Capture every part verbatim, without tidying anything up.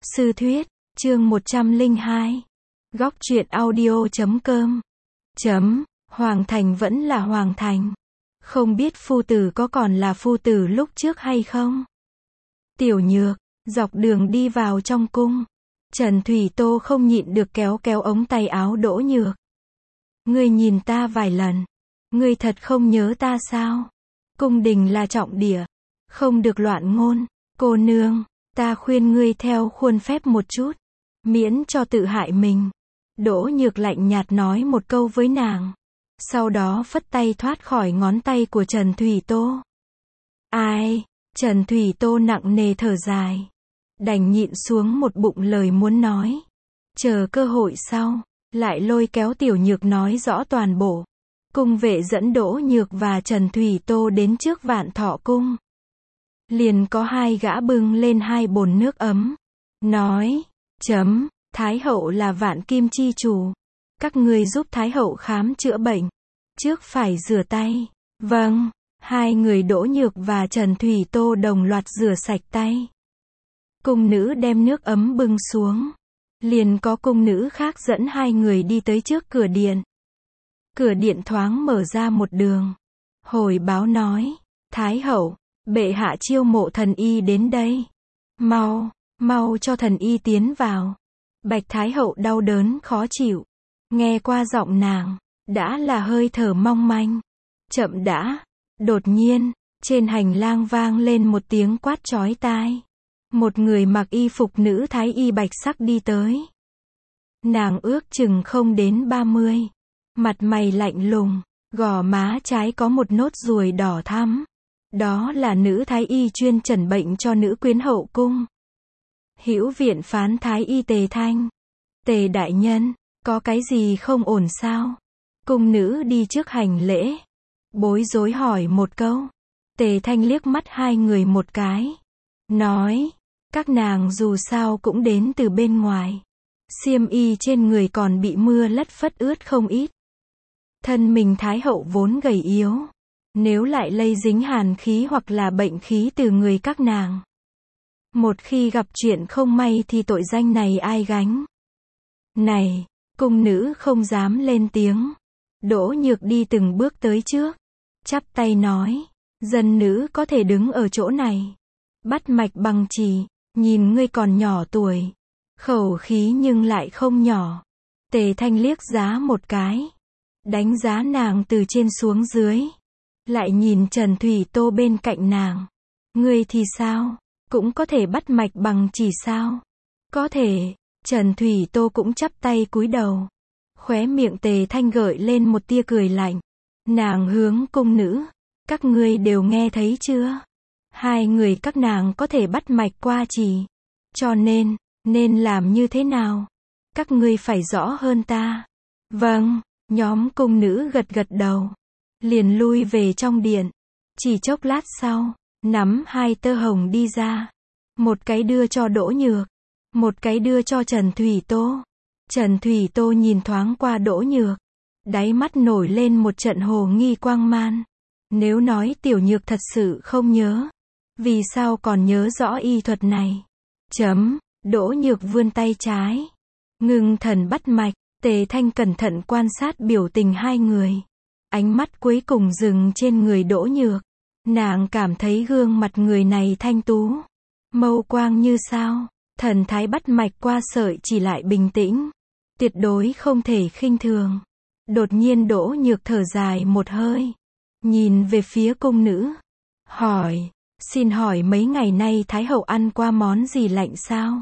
Sư thuyết, chương một trăm lẻ hai. Góc truyện audio chấm com. Chấm, Hoàng Thành vẫn là Hoàng Thành. Không biết phu tử có còn là phu tử lúc trước hay không? Tiểu Nhược, dọc đường đi vào trong cung. Trần Thủy Tô không nhịn được kéo kéo ống tay áo Đỗ Nhược. Ngươi nhìn ta vài lần. Ngươi thật không nhớ ta sao? Cung đình là trọng địa. Không được loạn ngôn. Cô nương, ta khuyên ngươi theo khuôn phép một chút. Miễn cho tự hại mình. Đỗ Nhược lạnh nhạt nói một câu với nàng. Sau đó phất tay thoát khỏi ngón tay của Trần Thủy Tô. Ai? Trần Thủy Tô nặng nề thở dài. Đành nhịn xuống một bụng lời muốn nói. Chờ cơ hội sau, lại lôi kéo Tiểu Nhược nói rõ toàn bộ. Cung vệ dẫn Đỗ Nhược và Trần Thủy Tô đến trước Vạn Thọ Cung. Liền có hai gã bưng lên hai bồn nước ấm. Nói, chấm, Thái hậu là vạn kim chi chủ. Các người giúp Thái hậu khám chữa bệnh. Trước phải rửa tay. Vâng, hai người Đỗ Nhược và Trần Thủy Tô đồng loạt rửa sạch tay. Cung nữ đem nước ấm bưng xuống. Liền có cung nữ khác dẫn hai người đi tới trước cửa điện. Cửa điện thoáng mở ra một đường. Hồi báo nói, Thái hậu, bệ hạ chiêu mộ thần y đến đây. Mau, mau cho thần y tiến vào. Bạch Thái hậu đau đớn khó chịu. Nghe qua giọng nàng, đã là hơi thở mong manh. Chậm đã. Đột nhiên, trên hành lang vang lên một tiếng quát chói tai. Một người mặc y phục nữ thái y bạch sắc đi tới. Nàng ước chừng không đến ba mươi. Mặt mày lạnh lùng, gò má trái có một nốt ruồi đỏ thắm. Đó là nữ thái y chuyên chẩn bệnh cho nữ quyến hậu cung. Hữu viện phán thái y Tề Thanh. Tề đại nhân, có cái gì không ổn sao? Cung nữ đi trước hành lễ. Bối rối hỏi một câu. Tề Thanh liếc mắt hai người một cái. Nói, các nàng dù sao cũng đến từ bên ngoài. Xiêm y trên người còn bị mưa lất phất ướt không ít. Thân mình Thái hậu vốn gầy yếu. Nếu lại lây dính hàn khí hoặc là bệnh khí từ người các nàng. Một khi gặp chuyện không may thì tội danh này ai gánh? Này, cung nữ không dám lên tiếng. Đỗ Nhược đi từng bước tới trước. Chắp tay nói, dân nữ có thể đứng ở chỗ này. Bắt mạch bằng chỉ, nhìn ngươi còn nhỏ tuổi. Khẩu khí nhưng lại không nhỏ. Tề Thanh liếc giá một cái. Đánh giá nàng từ trên xuống dưới. Lại nhìn Trần Thủy Tô bên cạnh nàng. Ngươi thì sao? Cũng có thể bắt mạch bằng chỉ sao? Có thể. Trần Thủy Tô cũng chắp tay cúi đầu. Khóe miệng Tề Thanh gợi lên một tia cười lạnh. Nàng hướng cung nữ. Các ngươi đều nghe thấy chưa? Hai người các nàng có thể bắt mạch qua chỉ. Cho nên, nên làm như thế nào? Các ngươi phải rõ hơn ta. Vâng, nhóm cung nữ gật gật đầu. Liền lui về trong điện. Chỉ chốc lát sau, nắm hai tơ hồng đi ra. Một cái đưa cho Đỗ Nhược. Một cái đưa cho Trần Thủy Tô. Trần Thủy Tô nhìn thoáng qua Đỗ Nhược. Đáy mắt nổi lên một trận hồ nghi quang man. Nếu nói Tiểu Nhược thật sự không nhớ. Vì sao còn nhớ rõ y thuật này? Chấm, Đỗ Nhược vươn tay trái. Ngưng thần bắt mạch. Tề Thanh cẩn thận quan sát biểu tình hai người. Ánh mắt cuối cùng dừng trên người Đỗ Nhược. Nàng cảm thấy gương mặt người này thanh tú. Mâu quang như sao. Thần thái bắt mạch qua sợi chỉ lại bình tĩnh. Tuyệt đối không thể khinh thường. Đột nhiên Đỗ Nhược thở dài một hơi. Nhìn về phía cung nữ. Hỏi, xin hỏi mấy ngày nay Thái hậu ăn qua món gì lạnh sao?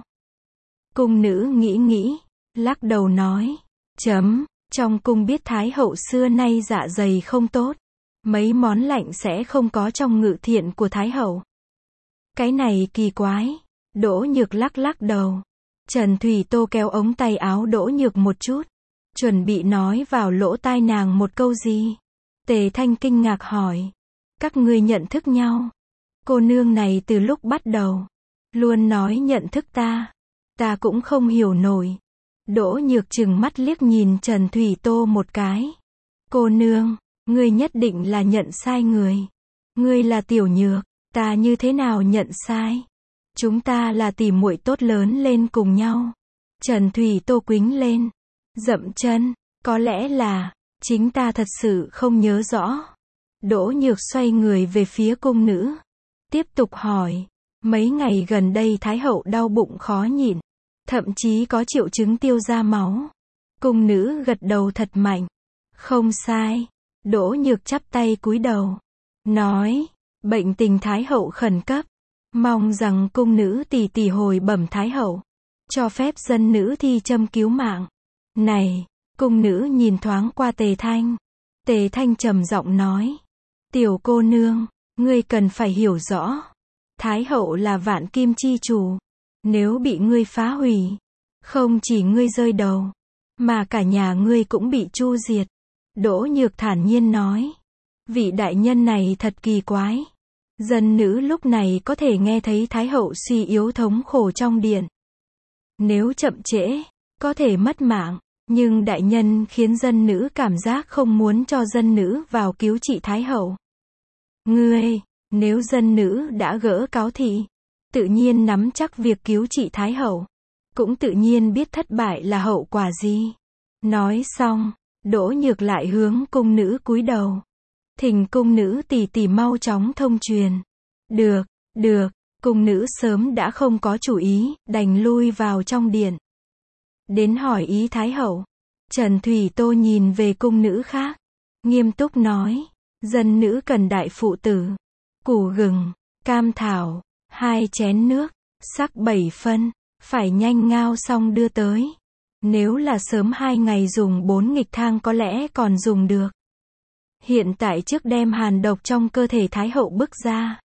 Cung nữ nghĩ nghĩ. Lắc đầu nói. Chấm, trong cung biết Thái hậu xưa nay dạ dày không tốt. Mấy món lạnh sẽ không có trong ngự thiện của Thái hậu. Cái này kỳ quái. Đỗ Nhược lắc lắc đầu. Trần Thủy Tô kéo ống tay áo Đỗ Nhược một chút. Chuẩn bị nói vào lỗ tai nàng một câu gì. Tề Thanh kinh ngạc hỏi. Các ngươi nhận thức nhau. Cô nương này từ lúc bắt đầu. Luôn nói nhận thức ta. Ta cũng không hiểu nổi. Đỗ Nhược trừng mắt liếc nhìn Trần Thủy Tô một cái. Cô nương, ngươi nhất định là nhận sai người. Ngươi là Tiểu Nhược. Ta như thế nào nhận sai? Chúng ta là tỉ muội tốt lớn lên cùng nhau. Trần Thủy Tô quính lên. Dậm chân. Có lẽ là, chính ta thật sự không nhớ rõ. Đỗ Nhược xoay người về phía cung nữ. Tiếp tục hỏi. Mấy ngày gần đây Thái hậu đau bụng khó nhịn. Thậm chí có triệu chứng tiêu ra máu. Cung nữ gật đầu thật mạnh. Không sai. Đỗ Nhược chắp tay cúi đầu. Nói. Bệnh tình Thái hậu khẩn cấp. Mong rằng cung nữ tỷ tỷ hồi bẩm Thái hậu. Cho phép dân nữ thi châm cứu mạng. Này. Cung nữ nhìn thoáng qua Tề Thanh. Tề Thanh trầm giọng nói. Tiểu cô nương. Ngươi cần phải hiểu rõ. Thái hậu là vạn kim chi chủ. Nếu bị ngươi phá hủy. Không chỉ ngươi rơi đầu. Mà cả nhà ngươi cũng bị chu diệt. Đỗ Nhược thản nhiên nói. Vị đại nhân này thật kỳ quái. Dân nữ lúc này có thể nghe thấy Thái hậu suy yếu thống khổ trong điện. Nếu chậm trễ, có thể mất mạng. Nhưng đại nhân khiến dân nữ cảm giác không muốn cho dân nữ vào cứu trị Thái hậu. Ngươi, nếu dân nữ đã gỡ cáo thị, tự nhiên nắm chắc việc cứu trị Thái hậu. Cũng tự nhiên biết thất bại là hậu quả gì. Nói xong, Đỗ Nhược lại hướng cung nữ cúi đầu. Thỉnh cung nữ tỷ tỷ mau chóng thông truyền. Được, được, cung nữ sớm đã không có chủ ý, đành lui vào trong điện. Đến hỏi ý Thái hậu. Trần Thủy Tô nhìn về cung nữ khác. Nghiêm túc nói. Dân nữ cần đại phụ tử. Củ gừng, cam thảo, hai chén nước, sắc bảy phân. Phải nhanh ngao xong đưa tới. Nếu là sớm hai ngày dùng bốn nghịch thang có lẽ còn dùng được. Hiện tại trước đem hàn độc trong cơ thể Thái hậu bức ra.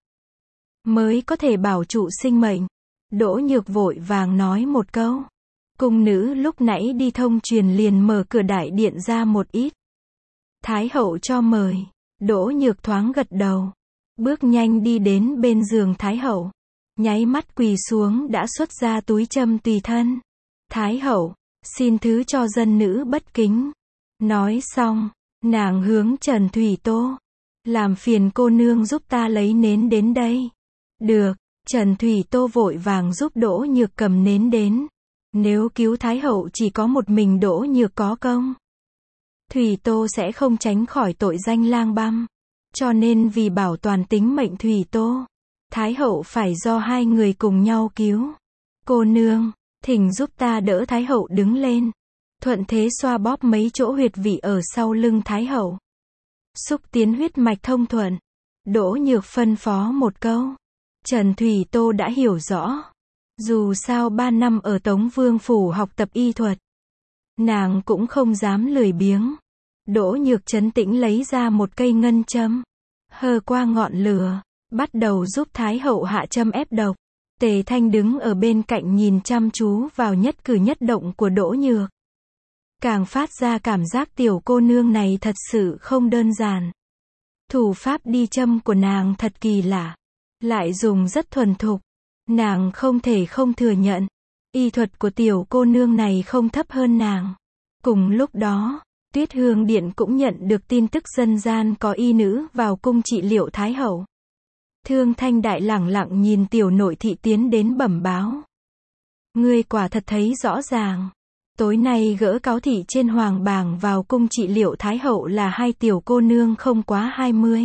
Mới có thể bảo trụ sinh mệnh. Đỗ Nhược vội vàng nói một câu. Cung nữ lúc nãy đi thông truyền liền mở cửa đại điện ra một ít. Thái hậu cho mời. Đỗ Nhược thoáng gật đầu. Bước nhanh đi đến bên giường Thái hậu. Nháy mắt quỳ xuống đã xuất ra túi châm tùy thân. Thái hậu, xin thứ cho dân nữ bất kính. Nói xong, nàng hướng Trần Thủy Tô. Làm phiền cô nương giúp ta lấy nến đến đây. Được, Trần Thủy Tô vội vàng giúp Đỗ Nhược cầm nến đến. Nếu cứu Thái hậu chỉ có một mình Đỗ Nhược có công. Thủy Tô sẽ không tránh khỏi tội danh lang băm. Cho nên vì bảo toàn tính mệnh Thủy Tô, Thái hậu phải do hai người cùng nhau cứu. Cô nương, thỉnh giúp ta đỡ Thái hậu đứng lên. Thuận thế xoa bóp mấy chỗ huyệt vị ở sau lưng Thái hậu. Xúc tiến huyết mạch thông thuận. Đỗ Nhược phân phó một câu. Trần Thủy Tô đã hiểu rõ. Dù sao ba năm ở Tống Vương Phủ học tập y thuật. Nàng cũng không dám lười biếng. Đỗ Nhược trấn tĩnh lấy ra một cây ngân châm. Hơ qua ngọn lửa. Bắt đầu giúp Thái hậu hạ châm ép độc. Tề Thanh đứng ở bên cạnh nhìn chăm chú vào nhất cử nhất động của Đỗ Nhược. Càng phát ra cảm giác tiểu cô nương này thật sự không đơn giản. Thủ pháp đi châm của nàng thật kỳ lạ. Lại dùng rất thuần thục. Nàng không thể không thừa nhận. Y thuật của tiểu cô nương này không thấp hơn nàng. Cùng lúc đó, Tuyết Hương Điện cũng nhận được tin tức dân gian có y nữ vào cung trị liệu Thái hậu. Thương Thanh Đại lẳng lặng nhìn tiểu nội thị tiến đến bẩm báo. Ngươi quả thật thấy rõ ràng. Tối nay gỡ cáo thị trên hoàng bảng vào cung trị liệu Thái hậu là hai tiểu cô nương không quá hai mươi.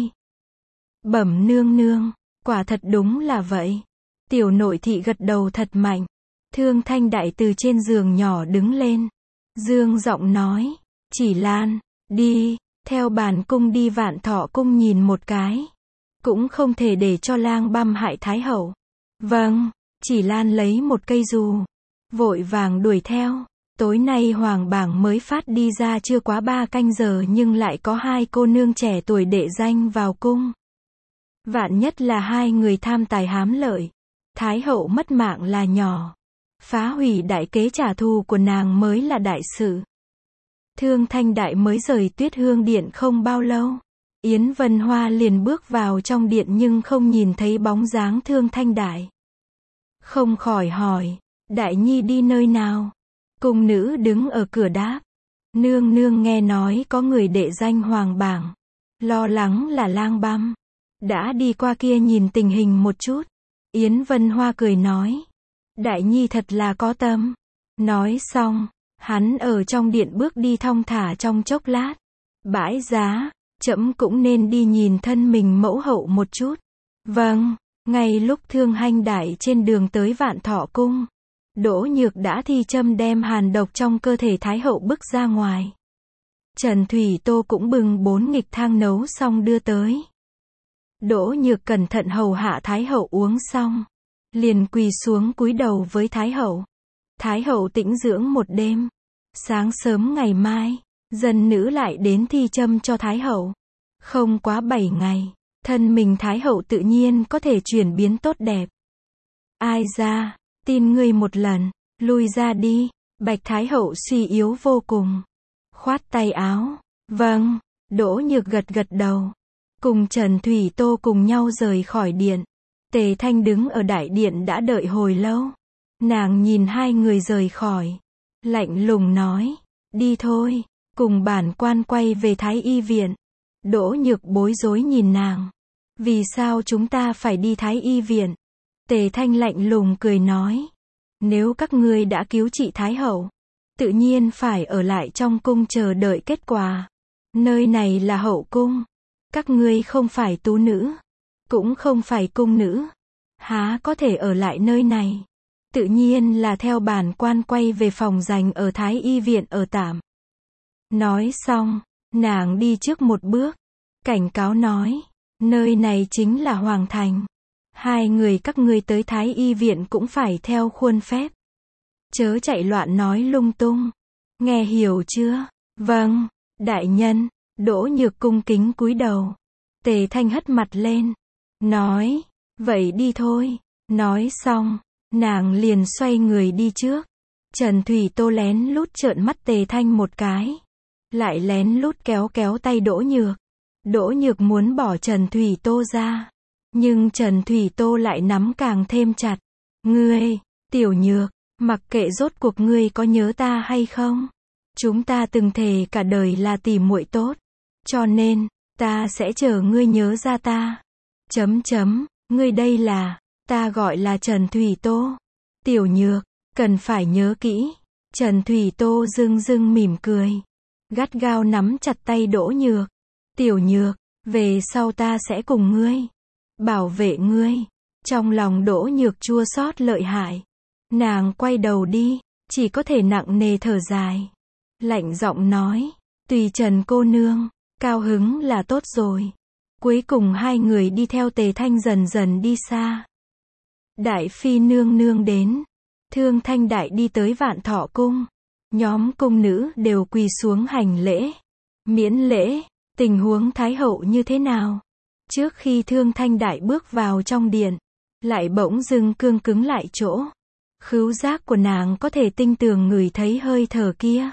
Bẩm nương nương, quả thật đúng là vậy. Tiểu nội thị gật đầu thật mạnh. Thương Thanh Đại từ trên giường nhỏ đứng lên. Dương giọng nói. Chỉ Lan, đi, theo bản cung đi Vạn Thọ cung nhìn một cái. Cũng không thể để cho lang băm hại Thái hậu. Vâng, Chỉ Lan lấy một cây dù. Vội vàng đuổi theo. Tối nay hoàng bảng mới phát đi ra chưa quá ba canh giờ nhưng lại có hai cô nương trẻ tuổi đệ danh vào cung. Vạn nhất là hai người tham tài hám lợi. Thái hậu mất mạng là nhỏ. Phá hủy đại kế trả thù của nàng mới là đại sự. Thương Thanh Đại mới rời Tuyết Hương Điện không bao lâu. Yến Vân Hoa liền bước vào trong điện nhưng không nhìn thấy bóng dáng Thương Thanh Đại. Không khỏi hỏi, Đại Nhi đi nơi nào? Cung nữ đứng ở cửa đáp. Nương nương nghe nói có người đệ danh hoàng bảng. Lo lắng là lang băm. Đã đi qua kia nhìn tình hình một chút. Yến Vân Hoa cười nói. Đại nhi thật là có tâm. Nói xong, hắn ở trong điện bước đi thong thả trong chốc lát. Bãi giá, trẫm cũng nên đi nhìn thân mình mẫu hậu một chút. Vâng, ngay lúc Thương Hanh Đại trên đường tới Vạn Thọ Cung, Đỗ Nhược đã thi châm đem hàn độc trong cơ thể Thái hậu bức ra ngoài. Trần Thủy Tô cũng bưng bốn nghịch thang nấu xong đưa tới. Đỗ Nhược cẩn thận hầu hạ Thái hậu uống xong, liền quỳ xuống cúi đầu với Thái hậu. Thái hậu tĩnh dưỡng một đêm. Sáng sớm ngày mai, dân nữ lại đến thi châm cho Thái hậu. Không quá bảy ngày, thân mình Thái hậu tự nhiên có thể chuyển biến tốt đẹp. Ai ra, tin ngươi một lần, lui ra đi. Bạch Thái hậu suy yếu vô cùng. Khoát tay áo. Vâng, Đỗ Nhược gật gật đầu. Cùng Trần Thủy Tô cùng nhau rời khỏi điện. Tề Thanh đứng ở đại điện đã đợi hồi lâu. Nàng nhìn hai người rời khỏi. Lạnh lùng nói. Đi thôi, cùng bản quan quay về Thái y viện. Đỗ Nhược bối rối nhìn nàng. Vì sao chúng ta phải đi Thái y viện? Tề Thanh lạnh lùng cười nói. Nếu các ngươi đã cứu trị Thái hậu, tự nhiên phải ở lại trong cung chờ đợi kết quả. Nơi này là hậu cung. Các ngươi không phải tú nữ, cũng không phải cung nữ. Há có thể ở lại nơi này? Tự nhiên là theo bản quan quay về phòng dành ở Thái y viện ở tạm. Nói xong, nàng đi trước một bước, cảnh cáo nói. Nơi này chính là Hoàng Thành. Hai người các ngươi tới Thái y viện cũng phải theo khuôn phép. Chớ chạy loạn nói lung tung. Nghe hiểu chưa? Vâng, đại nhân. Đỗ Nhược cung kính cúi đầu. Tề Thanh hất mặt lên. Nói. Vậy đi thôi. Nói xong, nàng liền xoay người đi trước. Trần Thủy Tô lén lút trợn mắt Tề Thanh một cái. Lại lén lút kéo kéo tay Đỗ Nhược. Đỗ Nhược muốn bỏ Trần Thủy Tô ra. Nhưng Trần Thủy Tô lại nắm càng thêm chặt. Ngươi, Tiểu Nhược, mặc kệ rốt cuộc ngươi có nhớ ta hay không? Chúng ta từng thề cả đời là tỉ muội tốt. Cho nên, ta sẽ chờ ngươi nhớ ra ta. Chấm chấm, ngươi đây là, ta gọi là Trần Thủy Tô. Tiểu Nhược, cần phải nhớ kỹ. Trần Thủy Tô dưng dưng mỉm cười. Gắt gao nắm chặt tay Đỗ Nhược. Tiểu Nhược, về sau ta sẽ cùng ngươi. Bảo vệ ngươi. Trong lòng Đỗ Nhược chua xót lợi hại. Nàng quay đầu đi, chỉ có thể nặng nề thở dài. Lạnh giọng nói, tùy Trần cô nương, cao hứng là tốt rồi. Cuối cùng hai người đi theo Tề Thanh dần dần đi xa. Đại phi nương nương đến. Thương Thanh Đại đi tới Vạn Thọ Cung. Nhóm cung nữ đều quỳ xuống hành lễ. Miễn lễ, tình huống Thái hậu như thế nào? Trước khi Thương Thanh Đại bước vào trong điện, lại bỗng dưng cương cứng lại chỗ. Khứu giác của nàng có thể tinh tường ngửi thấy hơi thở kia.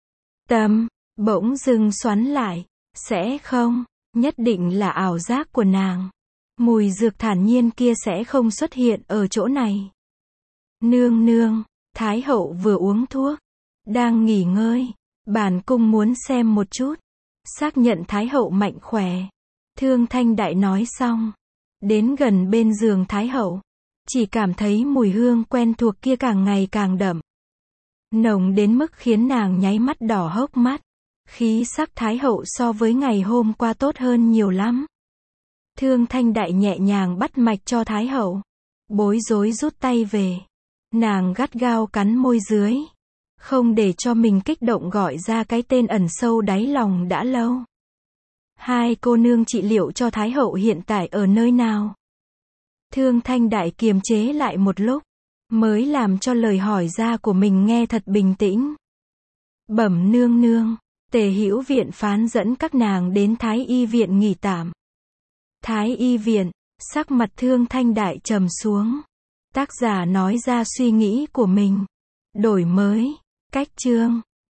Tâm, bỗng dưng xoắn lại. Sẽ không, nhất định là ảo giác của nàng. Mùi dược thản nhiên kia sẽ không xuất hiện ở chỗ này. Nương nương, Thái hậu vừa uống thuốc, đang nghỉ ngơi. Bản cung muốn xem một chút. Xác nhận Thái hậu mạnh khỏe. Thương Thanh Đại nói xong. Đến gần bên giường Thái hậu. Chỉ cảm thấy mùi hương quen thuộc kia càng ngày càng đậm. Nồng đến mức khiến nàng nháy mắt đỏ hốc mắt. Khí sắc Thái hậu so với ngày hôm qua tốt hơn nhiều lắm. Thương Thanh Đại nhẹ nhàng bắt mạch cho Thái hậu. Bối rối rút tay về. Nàng gắt gao cắn môi dưới. Không để cho mình kích động gọi ra cái tên ẩn sâu đáy lòng đã lâu. Hai cô nương trị liệu cho Thái hậu hiện tại ở nơi nào? Thương Thanh Đại kiềm chế lại một lúc. Mới làm cho lời hỏi ra của mình nghe thật bình tĩnh. Bẩm nương nương. Tề Hữu viện phán dẫn các nàng đến Thái y viện nghỉ tạm. Thái y viện, sắc mặt Thương Thanh Đại trầm xuống. Tác giả nói ra suy nghĩ của mình. Đổi mới, cách chương.